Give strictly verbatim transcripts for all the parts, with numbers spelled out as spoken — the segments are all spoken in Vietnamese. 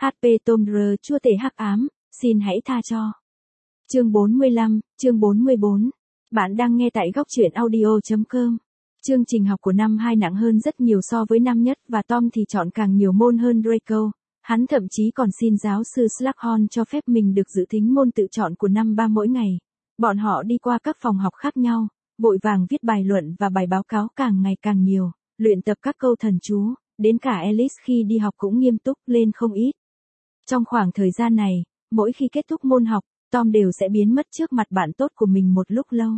hát pê Tom R chúa tể hắc ám, xin hãy tha cho. Chương bốn mươi lăm, chương bốn mươi bốn. Bạn đang nghe tại góc truyện audio chấm com. Chương trình học của năm hai nặng hơn rất nhiều so với năm nhất và Tom thì chọn càng nhiều môn hơn Draco. Hắn thậm chí còn xin giáo sư Slughorn cho phép mình được dự thính môn tự chọn của năm ba mỗi ngày. Bọn họ đi qua các phòng học khác nhau, vội vàng viết bài luận và bài báo cáo càng ngày càng nhiều, luyện tập các câu thần chú, đến cả Alice khi đi học cũng nghiêm túc lên không ít. Trong khoảng thời gian này, mỗi khi kết thúc môn học, Tom đều sẽ biến mất trước mặt bạn tốt của mình một lúc lâu.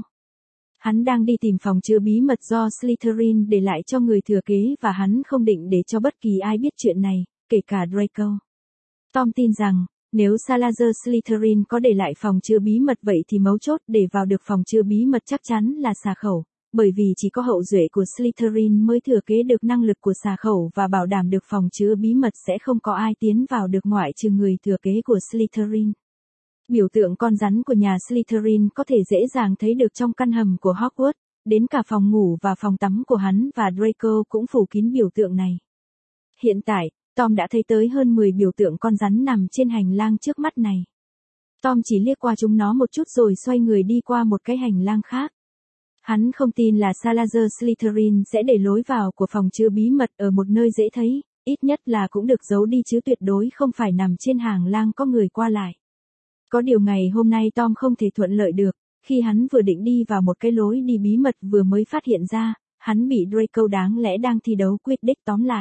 Hắn đang đi tìm phòng chứa bí mật do Slytherin để lại cho người thừa kế và hắn không định để cho bất kỳ ai biết chuyện này, kể cả Draco. Tom tin rằng, nếu Salazar Slytherin có để lại phòng chứa bí mật vậy thì mấu chốt để vào được phòng chứa bí mật chắc chắn là xà khẩu, bởi vì chỉ có hậu duệ của Slytherin mới thừa kế được năng lực của xà khẩu và bảo đảm được phòng chứa bí mật sẽ không có ai tiến vào được ngoại trừ người thừa kế của Slytherin. Biểu tượng con rắn của nhà Slytherin có thể dễ dàng thấy được trong căn hầm của Hogwarts, đến cả phòng ngủ và phòng tắm của hắn và Draco cũng phủ kín biểu tượng này. Hiện tại, Tom đã thấy tới hơn mười biểu tượng con rắn nằm trên hành lang trước mắt này. Tom chỉ liếc qua chúng nó một chút rồi xoay người đi qua một cái hành lang khác. Hắn không tin là Salazar Slytherin sẽ để lối vào của phòng chứa bí mật ở một nơi dễ thấy, ít nhất là cũng được giấu đi chứ tuyệt đối không phải nằm trên hành lang có người qua lại. Có điều ngày hôm nay Tom không thể thuận lợi được, khi hắn vừa định đi vào một cái lối đi bí mật vừa mới phát hiện ra, hắn bị Draco đáng lẽ đang thi đấu Quidditch tóm lại.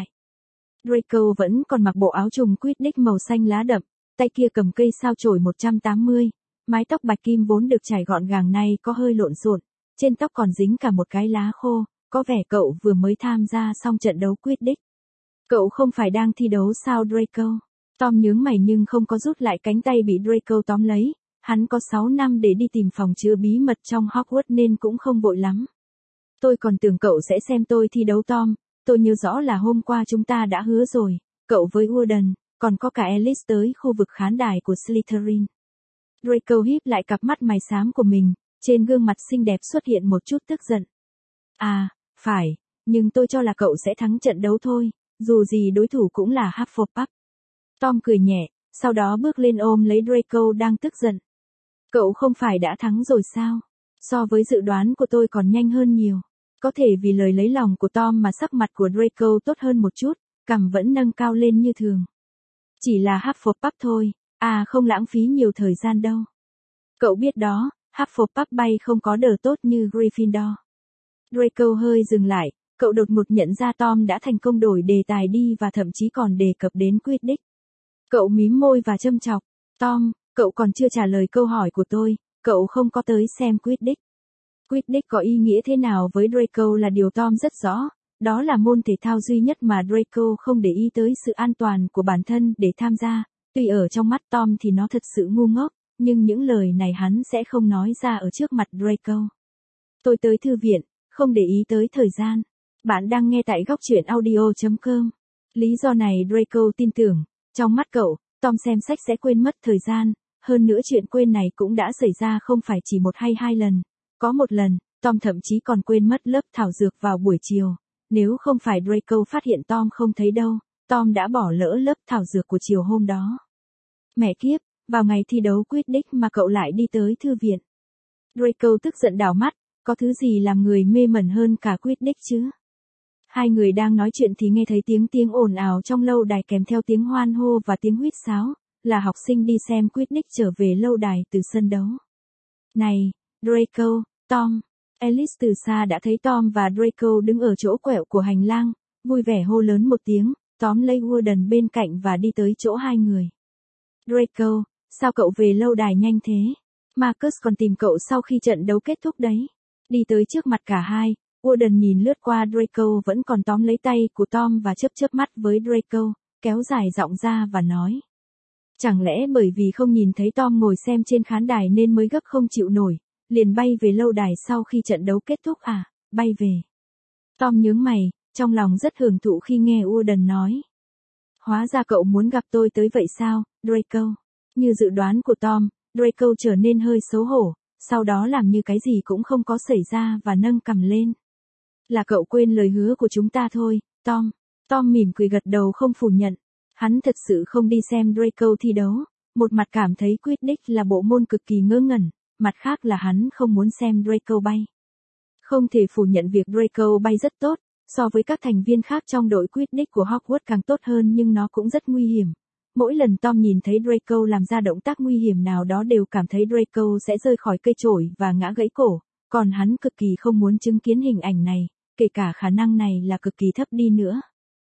Draco vẫn còn mặc bộ áo trùng Quidditch màu xanh lá đậm, tay kia cầm cây sao chổi một trăm tám mươi, mái tóc bạch kim vốn được chải gọn gàng nay có hơi lộn xộn, trên tóc còn dính cả một cái lá khô, có vẻ cậu vừa mới tham gia xong trận đấu Quidditch. Cậu không phải đang thi đấu sao Draco? Tom nhướng mày nhưng không có rút lại cánh tay bị Draco tóm lấy, hắn có sáu năm để đi tìm phòng chứa bí mật trong Hogwarts nên cũng không vội lắm. Tôi còn tưởng cậu sẽ xem tôi thi đấu Tom, tôi nhớ rõ là hôm qua chúng ta đã hứa rồi, cậu với Warden, còn có cả Alice tới khu vực khán đài của Slytherin. Draco híp lại cặp mắt mày xám của mình, trên gương mặt xinh đẹp xuất hiện một chút tức giận. À, phải, nhưng tôi cho là cậu sẽ thắng trận đấu thôi, dù gì đối thủ cũng là Hufflepuff. Tom cười nhẹ, sau đó bước lên ôm lấy Draco đang tức giận. Cậu không phải đã thắng rồi sao? So với dự đoán của tôi còn nhanh hơn nhiều. Có thể vì lời lấy lòng của Tom mà sắc mặt của Draco tốt hơn một chút, cằm vẫn nâng cao lên như thường. Chỉ là Hufflepuff thôi, à không lãng phí nhiều thời gian đâu. Cậu biết đó, Hufflepuff bay không có đờ tốt như Gryffindor. Draco hơi dừng lại, cậu đột ngột nhận ra Tom đã thành công đổi đề tài đi và thậm chí còn đề cập đến Quidditch. Cậu mím môi và châm chọc, Tom, cậu còn chưa trả lời câu hỏi của tôi, cậu không có tới xem Quidditch. Quidditch có ý nghĩa thế nào với Draco là điều Tom rất rõ, đó là môn thể thao duy nhất mà Draco không để ý tới sự an toàn của bản thân để tham gia, tuy ở trong mắt Tom thì nó thật sự ngu ngốc, nhưng những lời này hắn sẽ không nói ra ở trước mặt Draco. Tôi tới thư viện, không để ý tới thời gian. Bạn đang nghe tại góc truyện audio chấm com. Lý do này Draco tin tưởng. Trong mắt cậu, Tom xem sách sẽ quên mất thời gian, hơn nữa chuyện quên này cũng đã xảy ra không phải chỉ một hay hai lần. Có một lần, Tom thậm chí còn quên mất lớp thảo dược vào buổi chiều. Nếu không phải Draco phát hiện Tom không thấy đâu, Tom đã bỏ lỡ lớp thảo dược của chiều hôm đó. Mẹ kiếp, vào ngày thi đấu Quidditch mà cậu lại đi tới thư viện. Draco tức giận đảo mắt, có thứ gì làm người mê mẩn hơn cả Quidditch chứ? Hai người đang nói chuyện thì nghe thấy tiếng tiếng ồn ào trong lâu đài kèm theo tiếng hoan hô và tiếng huýt sáo, là học sinh đi xem Quidditch trở về lâu đài từ sân đấu. Này, Draco, Tom, Alice từ xa đã thấy Tom và Draco đứng ở chỗ quẹo của hành lang, vui vẻ hô lớn một tiếng, tóm lấy Warden bên cạnh và đi tới chỗ hai người. Draco, sao cậu về lâu đài nhanh thế? Marcus còn tìm cậu sau khi trận đấu kết thúc đấy. Đi tới trước mặt cả hai, Warden nhìn lướt qua Draco vẫn còn tóm lấy tay của Tom và chớp chớp mắt với Draco, kéo dài giọng ra và nói. Chẳng lẽ bởi vì không nhìn thấy Tom ngồi xem trên khán đài nên mới gấp không chịu nổi, liền bay về lâu đài sau khi trận đấu kết thúc à, bay về. Tom nhướng mày, trong lòng rất hưởng thụ khi nghe Warden nói. Hóa ra cậu muốn gặp tôi tới vậy sao, Draco? Như dự đoán của Tom, Draco trở nên hơi xấu hổ, sau đó làm như cái gì cũng không có xảy ra và nâng cằm lên. Là cậu quên lời hứa của chúng ta thôi, Tom. Tom mỉm cười gật đầu không phủ nhận. Hắn thật sự không đi xem Draco thi đấu, một mặt cảm thấy Quidditch là bộ môn cực kỳ ngớ ngẩn, mặt khác là hắn không muốn xem Draco bay. Không thể phủ nhận việc Draco bay rất tốt, so với các thành viên khác trong đội Quidditch của Hogwarts càng tốt hơn nhưng nó cũng rất nguy hiểm. Mỗi lần Tom nhìn thấy Draco làm ra động tác nguy hiểm nào đó đều cảm thấy Draco sẽ rơi khỏi cây chổi và ngã gãy cổ, còn hắn cực kỳ không muốn chứng kiến hình ảnh này, kể cả khả năng này là cực kỳ thấp đi nữa.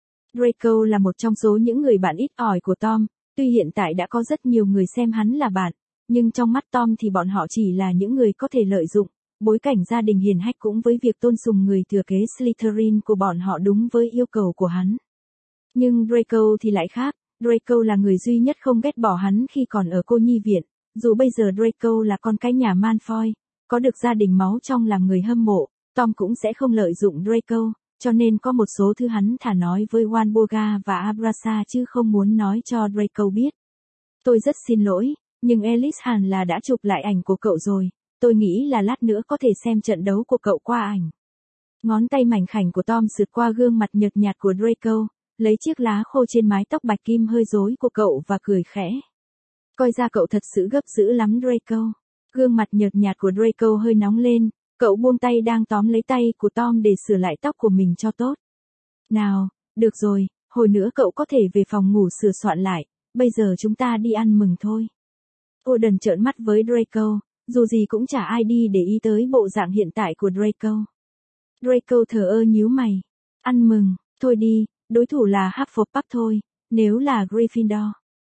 Draco là một trong số những người bạn ít ỏi của Tom, tuy hiện tại đã có rất nhiều người xem hắn là bạn, nhưng trong mắt Tom thì bọn họ chỉ là những người có thể lợi dụng. Bối cảnh gia đình hiền hách cũng với việc tôn sùng người thừa kế Slytherin của bọn họ đúng với yêu cầu của hắn. Nhưng Draco thì lại khác, Draco là người duy nhất không ghét bỏ hắn khi còn ở cô nhi viện, dù bây giờ Draco là con cái nhà Malfoy, có được gia đình máu trong làm người hâm mộ, Tom cũng sẽ không lợi dụng Draco, cho nên có một số thứ hắn thả nói với Walburga và Abrasa chứ không muốn nói cho Draco biết. Tôi rất xin lỗi, nhưng Alice hẳn là đã chụp lại ảnh của cậu rồi. Tôi nghĩ là lát nữa có thể xem trận đấu của cậu qua ảnh. Ngón tay mảnh khảnh của Tom sượt qua gương mặt nhợt nhạt của Draco, lấy chiếc lá khô trên mái tóc bạch kim hơi rối của cậu và cười khẽ. Coi ra cậu thật sự gấp dữ lắm Draco. Gương mặt nhợt nhạt của Draco hơi nóng lên, cậu buông tay đang tóm lấy tay của Tom để sửa lại tóc của mình cho tốt. Nào, được rồi, hồi nữa cậu có thể về phòng ngủ sửa soạn lại, bây giờ chúng ta đi ăn mừng thôi. Gordon trợn mắt với Draco. Dù gì cũng chả ai đi để ý tới bộ dạng hiện tại của Draco. Draco thờ ơ nhíu mày. Ăn mừng, thôi đi, đối thủ là Hufflepuff thôi, nếu là Gryffindor.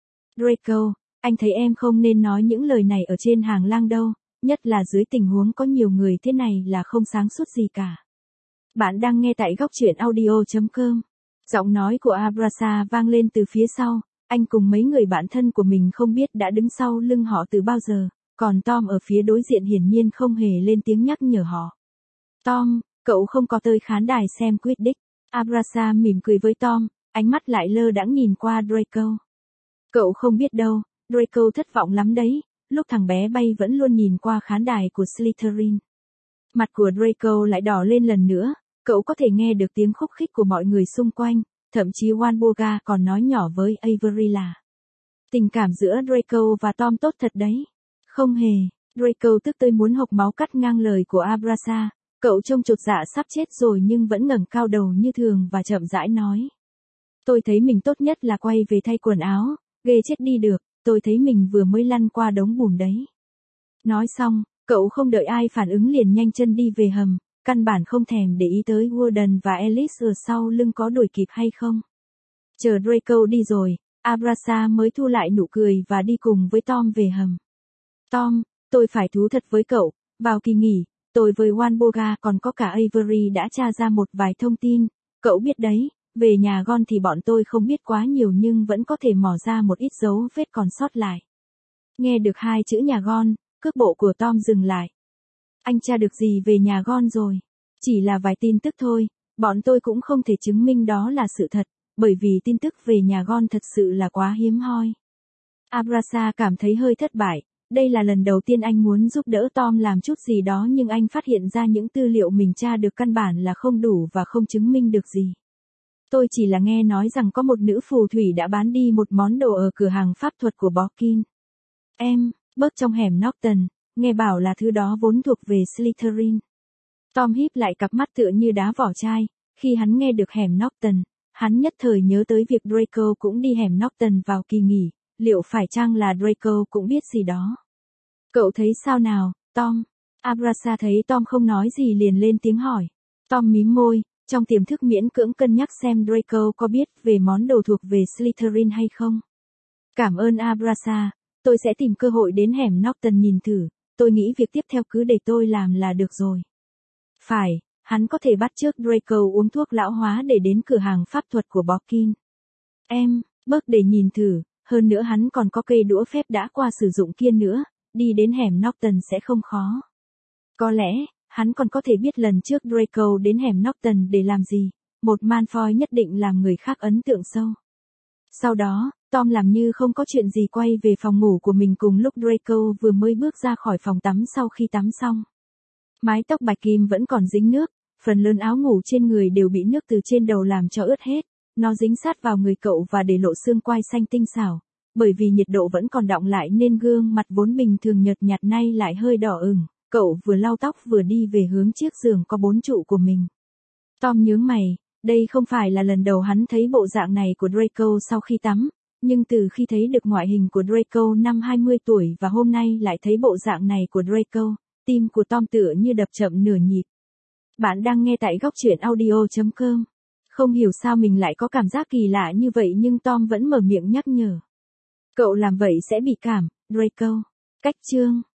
Draco, anh thấy em không nên nói những lời này ở trên hàng lang đâu, nhất là dưới tình huống có nhiều người thế này là không sáng suốt gì cả. Bạn đang nghe tại góc truyện audio chấm com. Giọng nói của Abrasa vang lên từ phía sau, anh cùng mấy người bạn thân của mình không biết đã đứng sau lưng họ từ bao giờ. Còn Tom ở phía đối diện hiển nhiên không hề lên tiếng nhắc nhở họ. Tom, cậu không có tới khán đài xem Quidditch. Abrasa mỉm cười với Tom, ánh mắt lại lơ đãng nhìn qua Draco. Cậu không biết đâu, Draco thất vọng lắm đấy, lúc thằng bé bay vẫn luôn nhìn qua khán đài của Slytherin. Mặt của Draco lại đỏ lên lần nữa, cậu có thể nghe được tiếng khúc khích của mọi người xung quanh, thậm chí Walburga còn nói nhỏ với Avery là. Tình cảm giữa Draco và Tom tốt thật đấy. Không hề, Draco tức tới muốn hộc máu cắt ngang lời của Abrasa, cậu trông chột dạ sắp chết rồi nhưng vẫn ngẩng cao đầu như thường và chậm rãi nói. Tôi thấy mình tốt nhất là quay về thay quần áo, ghê chết đi được, tôi thấy mình vừa mới lăn qua đống bùn đấy. Nói xong, cậu không đợi ai phản ứng liền nhanh chân đi về hầm, căn bản không thèm để ý tới Gordon và Alice ở sau lưng có đuổi kịp hay không. Chờ Draco đi rồi, Abrasa mới thu lại nụ cười và đi cùng với Tom về hầm. Tom, tôi phải thú thật với cậu, vào kỳ nghỉ, tôi với Walburga còn có cả Avery đã tra ra một vài thông tin, cậu biết đấy, về nhà Gon thì bọn tôi không biết quá nhiều nhưng vẫn có thể mò ra một ít dấu vết còn sót lại. Nghe được hai chữ nhà Gon, cước bộ của Tom dừng lại. Anh tra được gì về nhà Gon rồi? Chỉ là vài tin tức thôi, bọn tôi cũng không thể chứng minh đó là sự thật, bởi vì tin tức về nhà Gon thật sự là quá hiếm hoi. Abrasa cảm thấy hơi thất bại. Đây là lần đầu tiên anh muốn giúp đỡ Tom làm chút gì đó nhưng anh phát hiện ra những tư liệu mình tra được căn bản là không đủ và không chứng minh được gì. Tôi chỉ là nghe nói rằng có một nữ phù thủy đã bán đi một món đồ ở cửa hàng pháp thuật của Borkin. Em, bớt trong hẻm Norton, nghe bảo là thứ đó vốn thuộc về Slytherin. Tom híp lại cặp mắt tựa như đá vỏ chai, khi hắn nghe được hẻm Norton, hắn nhất thời nhớ tới việc Draco cũng đi hẻm Norton vào kỳ nghỉ. Liệu phải chăng là Draco cũng biết gì đó? Cậu thấy sao nào, Tom? Abrasa thấy Tom không nói gì liền lên tiếng hỏi. Tom mím môi, trong tiềm thức miễn cưỡng cân nhắc xem Draco có biết về món đồ thuộc về Slytherin hay không. Cảm ơn Abrasa, tôi sẽ tìm cơ hội đến hẻm Norton nhìn thử, tôi nghĩ việc tiếp theo cứ để tôi làm là được rồi. Phải, hắn có thể bắt chước Draco uống thuốc lão hóa để đến cửa hàng pháp thuật của Borkin. Em, bớt để nhìn thử. Hơn nữa hắn còn có cây đũa phép đã qua sử dụng kia nữa, đi đến hẻm Norton sẽ không khó. Có lẽ, hắn còn có thể biết lần trước Draco đến hẻm Norton để làm gì, một Malfoy nhất định làm người khác ấn tượng sâu. Sau đó, Tom làm như không có chuyện gì quay về phòng ngủ của mình cùng lúc Draco vừa mới bước ra khỏi phòng tắm sau khi tắm xong. Mái tóc bạch kim vẫn còn dính nước, phần lớn áo ngủ trên người đều bị nước từ trên đầu làm cho ướt hết. Nó dính sát vào người cậu và để lộ xương quai xanh tinh xảo. Bởi vì nhiệt độ vẫn còn đọng lại nên gương mặt vốn bình thường nhợt nhạt nay lại hơi đỏ ửng. Cậu vừa lau tóc vừa đi về hướng chiếc giường có bốn trụ của mình. Tom nhướng mày, đây không phải là lần đầu hắn thấy bộ dạng này của Draco sau khi tắm. Nhưng từ khi thấy được ngoại hình của Draco năm hai mươi tuổi và hôm nay lại thấy bộ dạng này của Draco, tim của Tom tựa như đập chậm nửa nhịp. Bạn đang nghe tại góc truyện audio chấm com. Không hiểu sao mình lại có cảm giác kỳ lạ như vậy nhưng Tom vẫn mở miệng nhắc nhở. Cậu làm vậy sẽ bị cảm, Draco. Cách chương.